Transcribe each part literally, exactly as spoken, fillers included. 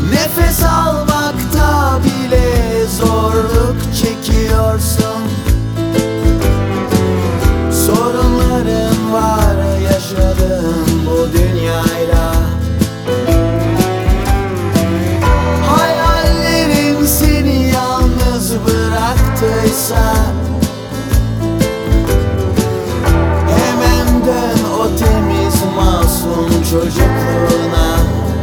Nefes almakta bile zorluk çekiyorsun. Sorunların var yaşadığın bu dünyayla. Hayallerin seni yalnız bıraktıysa hemen dön o temiz masum çocukluğuna.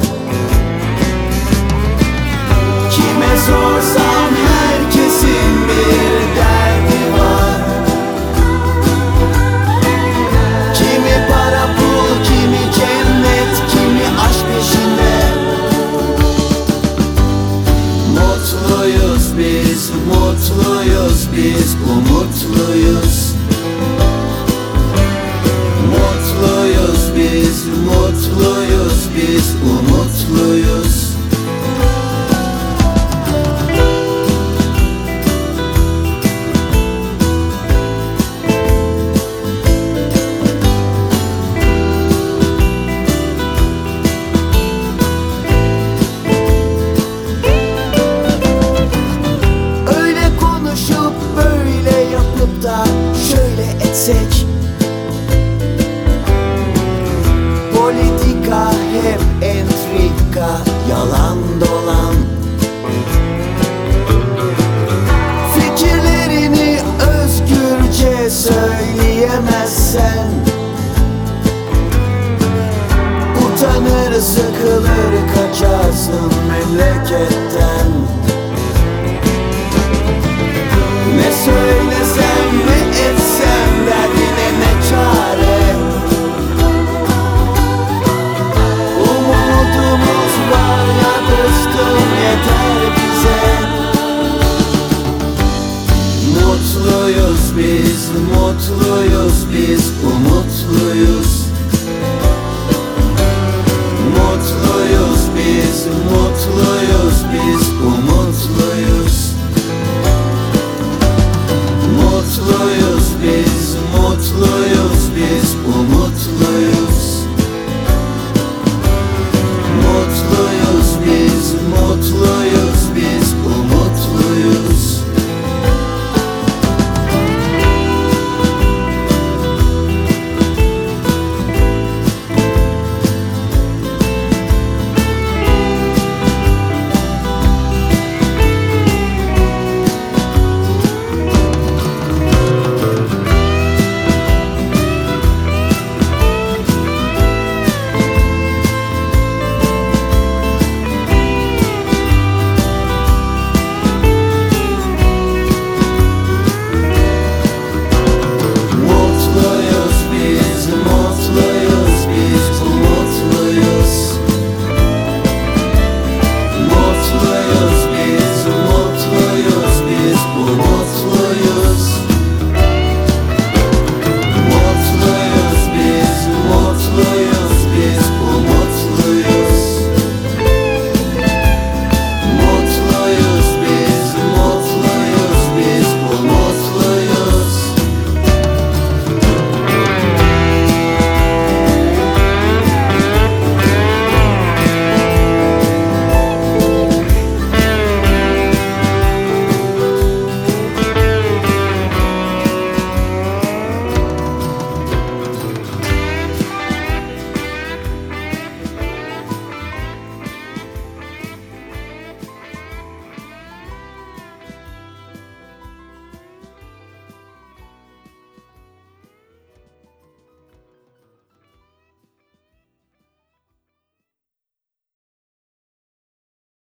Kime sorsam herkesin bir derdi var. Kimi para pul, kimi cennet, kimi aşk peşinde. Mutluyuz biz, mutluyuz biz, umutluyuz. Mutluyuz biz, mutluyuz biz, umutluyuz. Da şöyle etsek, politika hep entrika, yalan dolan. Fikirlerini özgürce söyleyemezsen, utanır sıkılır kaçarsın memleketten.